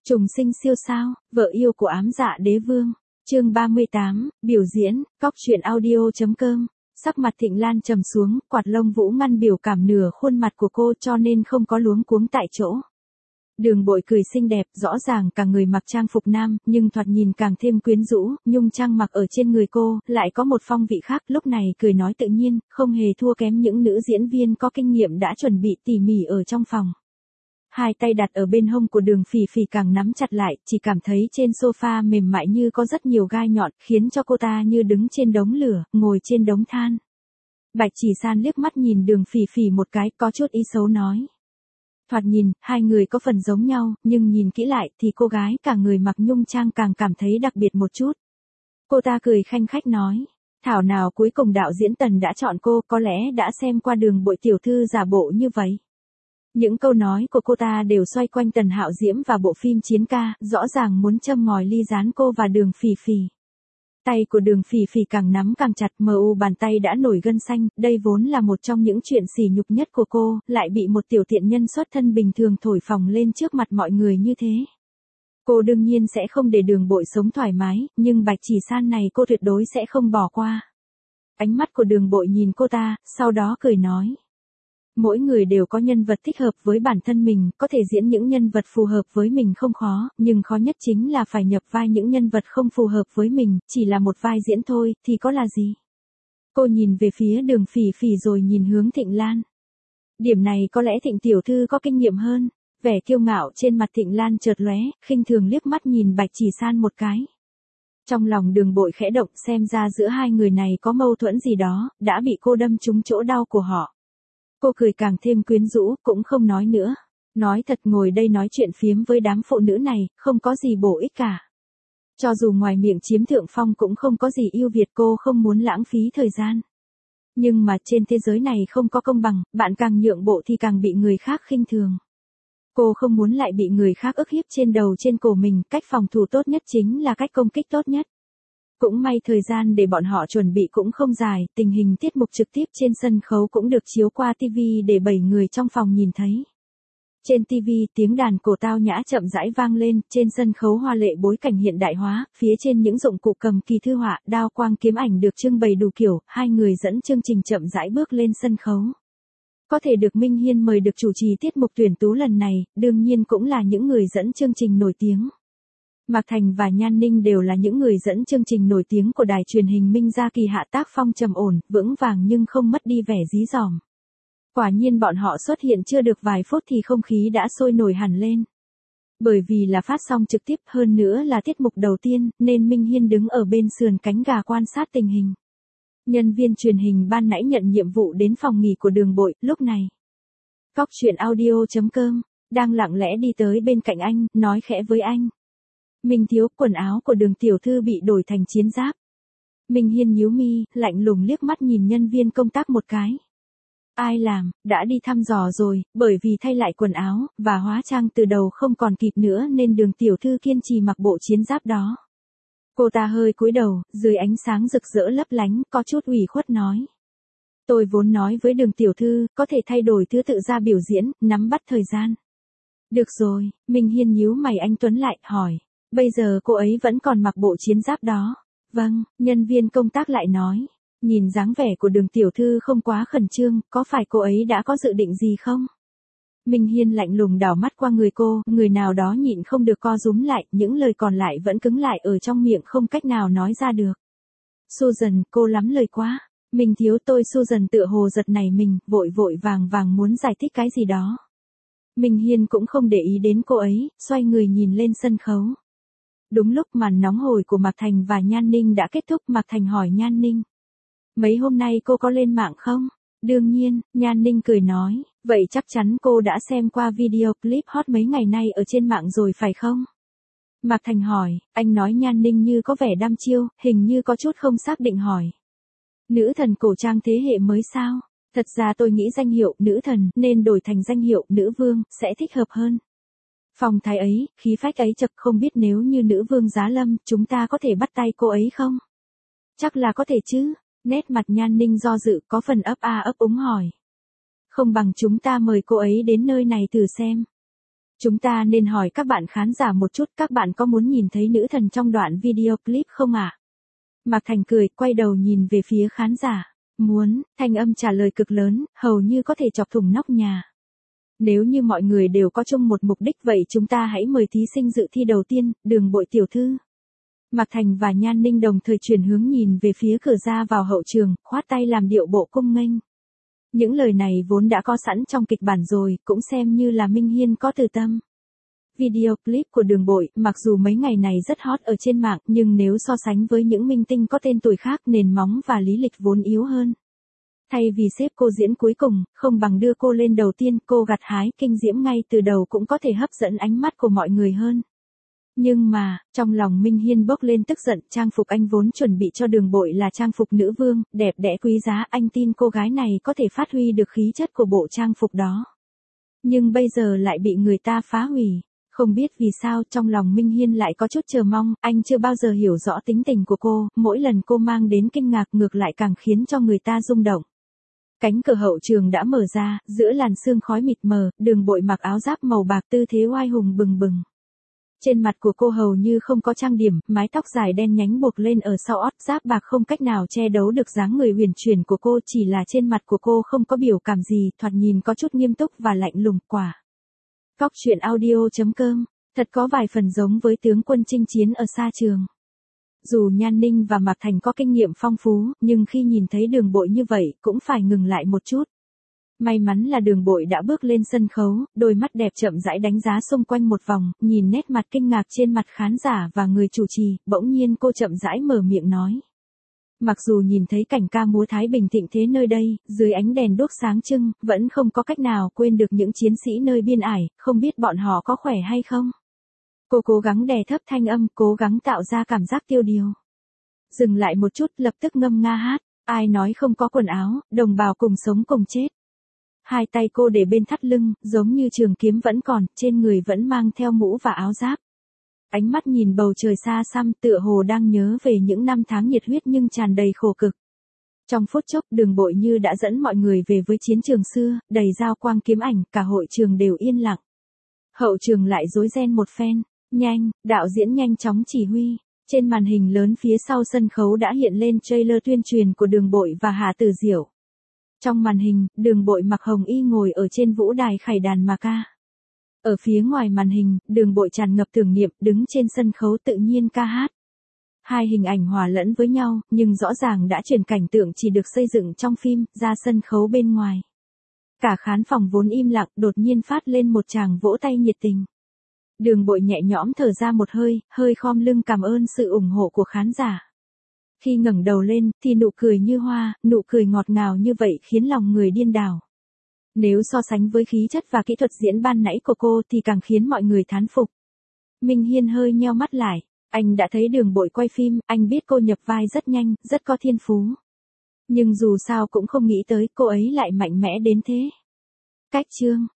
Trùng sinh siêu sao, vợ yêu của ám dạ đế vương. Chương 38, biểu diễn, cóc truyện audio.com. Sắc mặt Thịnh Lan trầm xuống, quạt lông vũ ngăn biểu cảm nửa khuôn mặt của cô cho nên không có luống cuống tại chỗ. Đường Bội cười xinh đẹp, rõ ràng cả người mặc trang phục nam, nhưng thoạt nhìn càng thêm quyến rũ, nhung trang mặc ở trên người cô, lại có một phong vị khác, lúc này cười nói tự nhiên, không hề thua kém những nữ diễn viên có kinh nghiệm đã chuẩn bị tỉ mỉ ở trong phòng. Hai tay đặt ở bên hông của Đường Phỉ Phỉ càng nắm chặt lại, chỉ cảm thấy trên sofa mềm mại như có rất nhiều gai nhọn, khiến cho cô ta như đứng trên đống lửa, ngồi trên đống than. Bạch Chỉ San liếc mắt nhìn Đường Phỉ Phỉ một cái, có chút ý xấu nói. Thoạt nhìn, hai người có phần giống nhau, nhưng nhìn kỹ lại thì cô gái cả người mặc nhung trang càng cảm thấy đặc biệt một chút. Cô ta cười khanh khách nói. Thảo nào cuối cùng đạo diễn Tần đã chọn cô, có lẽ đã xem qua Đường Bội tiểu thư giả bộ như vậy. Những câu nói của cô ta đều xoay quanh Tần Hạo Diễm và bộ phim Chiến Ca, rõ ràng muốn châm ngòi ly gián cô và Đường Phỉ Phỉ. Tay của Đường Phỉ Phỉ càng nắm càng chặt, bàn tay đã nổi gân xanh, đây vốn là một trong những chuyện sỉ nhục nhất của cô, lại bị một tiểu tiện nhân xuất thân bình thường thổi phồng lên trước mặt mọi người như thế. Cô đương nhiên sẽ không để Đường Bội sống thoải mái, nhưng Bạch Chỉ San này cô tuyệt đối sẽ không bỏ qua. Ánh mắt của Đường Bội nhìn cô ta, sau đó cười nói. Mỗi người đều có nhân vật thích hợp với bản thân mình, có thể diễn những nhân vật phù hợp với mình không khó, nhưng khó nhất chính là phải nhập vai những nhân vật không phù hợp với mình, chỉ là một vai diễn thôi, thì có là gì? Cô nhìn về phía Đường Phỉ Phỉ rồi nhìn hướng Thịnh Lan. Điểm này có lẽ Thịnh tiểu thư có kinh nghiệm hơn. Vẻ kiêu ngạo trên mặt Thịnh Lan chợt lóe, khinh thường liếc mắt nhìn Bạch Chỉ San một cái. Trong lòng Đường Bội khẽ động, xem ra giữa hai người này có mâu thuẫn gì đó, đã bị cô đâm trúng chỗ đau của họ. Cô cười càng thêm quyến rũ, cũng không nói nữa. Nói thật, ngồi đây nói chuyện phiếm với đám phụ nữ này, không có gì bổ ích cả. Cho dù ngoài miệng chiếm thượng phong cũng không có gì ưu việt, cô không muốn lãng phí thời gian. Nhưng mà trên thế giới này không có công bằng, bạn càng nhượng bộ thì càng bị người khác khinh thường. Cô không muốn lại bị người khác ức hiếp trên đầu trên cổ mình, cách phòng thủ tốt nhất chính là cách công kích tốt nhất. Cũng may thời gian để bọn họ chuẩn bị cũng không dài, tình hình tiết mục trực tiếp trên sân khấu cũng được chiếu qua TV để 7 người trong phòng nhìn thấy. Trên TV, tiếng đàn cổ tao nhã chậm rãi vang lên, trên sân khấu hoa lệ bối cảnh hiện đại hóa, phía trên những dụng cụ cầm kỳ thư họa, đao quang kiếm ảnh được trưng bày đủ kiểu, hai người dẫn chương trình chậm rãi bước lên sân khấu. Có thể được Minh Hiên mời được chủ trì tiết mục tuyển tú lần này, đương nhiên cũng là những người dẫn chương trình nổi tiếng. Mạc Thành và Nhan Ninh đều là những người dẫn chương trình nổi tiếng của đài truyền hình Minh Gia Kỳ hạ tác phong trầm ổn, vững vàng nhưng không mất đi vẻ dí dỏm. Quả nhiên bọn họ xuất hiện chưa được vài phút thì không khí đã sôi nổi hẳn lên. Bởi vì là phát sóng trực tiếp, hơn nữa là tiết mục đầu tiên, nên Minh Hiên đứng ở bên sườn cánh gà quan sát tình hình. Nhân viên truyền hình ban nãy nhận nhiệm vụ đến phòng nghỉ của Đường Bội, lúc này. Cóc truyện audio.com, đang lặng lẽ đi tới bên cạnh anh, nói khẽ với anh. Minh thiếu, quần áo của Đường tiểu thư bị đổi thành chiến giáp. Minh Hiên nhíu mi, lạnh lùng liếc mắt nhìn nhân viên công tác một cái. Ai làm, đã đi thăm dò rồi, bởi vì thay lại quần áo, và hóa trang từ đầu không còn kịp nữa nên Đường tiểu thư kiên trì mặc bộ chiến giáp đó. Cô ta hơi cúi đầu, dưới ánh sáng rực rỡ lấp lánh, có chút ủy khuất nói. Tôi vốn nói với Đường tiểu thư, có thể thay đổi thứ tự ra biểu diễn, nắm bắt thời gian. Được rồi, Minh Hiên nhíu mày anh tuấn lại, hỏi. Bây giờ cô ấy vẫn còn mặc bộ chiến giáp đó. Vâng, nhân viên công tác lại nói. Nhìn dáng vẻ của Đường tiểu thư không quá khẩn trương, có phải cô ấy đã có dự định gì không? Minh Hiên lạnh lùng đảo mắt qua người cô, người nào đó nhịn không được co rúm lại, những lời còn lại vẫn cứng lại ở trong miệng không cách nào nói ra được. Susan, cô lắm lời quá. Minh thiếu, tôi Susan tựa hồ giật nảy mình, vội vội vàng vàng muốn giải thích cái gì đó. Minh Hiên cũng không để ý đến cô ấy, xoay người nhìn lên sân khấu. Đúng lúc màn nóng hổi của Mạc Thành và Nhan Ninh đã kết thúc, Mạc Thành hỏi Nhan Ninh. Mấy hôm nay cô có lên mạng không? Đương nhiên, Nhan Ninh cười nói, vậy chắc chắn cô đã xem qua video clip hot mấy ngày nay ở trên mạng rồi phải không? Mạc Thành hỏi, anh nói Nhan Ninh như có vẻ đăm chiêu, hình như có chút không xác định hỏi. Nữ thần cổ trang thế hệ mới sao? Thật ra tôi nghĩ danh hiệu nữ thần nên đổi thành danh hiệu nữ vương sẽ thích hợp hơn. Phong thái ấy, khí phách ấy chật, không biết nếu như nữ vương Giá Lâm, chúng ta có thể bắt tay cô ấy không? Chắc là có thể chứ. Nét mặt Nhan Ninh do dự, có phần ấp úng hỏi. Không bằng chúng ta mời cô ấy đến nơi này thử xem. Chúng ta nên hỏi các bạn khán giả một chút, các bạn có muốn nhìn thấy nữ thần trong đoạn video clip không ạ? Mạc Thành cười, quay đầu nhìn về phía khán giả. Muốn, thanh âm trả lời cực lớn, hầu như có thể chọc thủng nóc nhà. Nếu như mọi người đều có chung một mục đích vậy chúng ta hãy mời thí sinh dự thi đầu tiên, Đường Bội tiểu thư. Mạc Thành và Nhan Ninh đồng thời chuyển hướng nhìn về phía cửa ra vào hậu trường, khoát tay làm điệu bộ cung nghênh. Những lời này vốn đã có sẵn trong kịch bản rồi, cũng xem như là Minh Hiên có từ tâm. Video clip của Đường Bội, mặc dù mấy ngày này rất hot ở trên mạng, nhưng nếu so sánh với những minh tinh có tên tuổi khác, nền móng và lý lịch vốn yếu hơn. Thay vì xếp cô diễn cuối cùng, không bằng đưa cô lên đầu tiên, cô gặt hái kinh diễm ngay từ đầu cũng có thể hấp dẫn ánh mắt của mọi người hơn. Nhưng mà, trong lòng Minh Hiên bốc lên tức giận, trang phục anh vốn chuẩn bị cho Đường Bội là trang phục nữ vương, đẹp đẽ quý giá, anh tin cô gái này có thể phát huy được khí chất của bộ trang phục đó. Nhưng bây giờ lại bị người ta phá hủy. Không biết vì sao trong lòng Minh Hiên lại có chút chờ mong, anh chưa bao giờ hiểu rõ tính tình của cô, mỗi lần cô mang đến kinh ngạc ngược lại càng khiến cho người ta rung động. Cánh cửa hậu trường đã mở ra, giữa làn sương khói mịt mờ, Đường Bội mặc áo giáp màu bạc tư thế oai hùng bừng bừng. Trên mặt của cô hầu như không có trang điểm, mái tóc dài đen nhánh buộc lên ở sau ót, giáp bạc không cách nào che đấu được dáng người huyền chuyển của cô, chỉ là trên mặt của cô không có biểu cảm gì, thoạt nhìn có chút nghiêm túc và lạnh lùng. Quả. Cóc truyện audio.com, thật có vài phần giống với tướng quân chinh chiến ở xa trường. Dù Nhan Ninh và Mạc Thành có kinh nghiệm phong phú, nhưng khi nhìn thấy Đường Bội như vậy, cũng phải ngừng lại một chút. May mắn là Đường Bội đã bước lên sân khấu, đôi mắt đẹp chậm rãi đánh giá xung quanh một vòng, nhìn nét mặt kinh ngạc trên mặt khán giả và người chủ trì, bỗng nhiên cô chậm rãi mở miệng nói. Mặc dù nhìn thấy cảnh ca múa Thái Bình thịnh thế nơi đây, dưới ánh đèn đuốc sáng trưng, vẫn không có cách nào quên được những chiến sĩ nơi biên ải, không biết bọn họ có khỏe hay không. Cô cố gắng đè thấp thanh âm, cố gắng tạo ra cảm giác tiêu điều. Dừng lại một chút, lập tức ngâm nga hát, ai nói không có quần áo, đồng bào cùng sống cùng chết. Hai tay cô để bên thắt lưng, giống như trường kiếm vẫn còn, trên người vẫn mang theo mũ và áo giáp. Ánh mắt nhìn bầu trời xa xăm tựa hồ đang nhớ về những năm tháng nhiệt huyết nhưng tràn đầy khổ cực. Trong phút chốc Đường Bội như đã dẫn mọi người về với chiến trường xưa, đầy dao quang kiếm ảnh, cả hội trường đều yên lặng. Hậu trường lại rối ren một phen, nhanh, đạo diễn nhanh chóng chỉ huy. Trên màn hình lớn phía sau sân khấu đã hiện lên trailer tuyên truyền của Đường Bội và Hà Tử Diệu. Trong màn hình, Đường Bội mặc hồng y ngồi ở trên vũ đài khải đàn mà ca. Ở phía ngoài màn hình, Đường Bội tràn ngập tưởng niệm, đứng trên sân khấu tự nhiên ca hát. Hai hình ảnh hòa lẫn với nhau, nhưng rõ ràng đã chuyển cảnh tượng chỉ được xây dựng trong phim, ra sân khấu bên ngoài. Cả khán phòng vốn im lặng, đột nhiên phát lên một tràng vỗ tay nhiệt tình. Đường Bội nhẹ nhõm thở ra một hơi, hơi khom lưng cảm ơn sự ủng hộ của khán giả. Khi ngẩng đầu lên, thì nụ cười như hoa, nụ cười ngọt ngào như vậy khiến lòng người điên đảo. Nếu so sánh với khí chất và kỹ thuật diễn ban nãy của cô thì càng khiến mọi người thán phục. Minh Hiên hơi nheo mắt lại, anh đã thấy Đường Bội quay phim, anh biết cô nhập vai rất nhanh, rất có thiên phú. Nhưng dù sao cũng không nghĩ tới cô ấy lại mạnh mẽ đến thế. Cách chương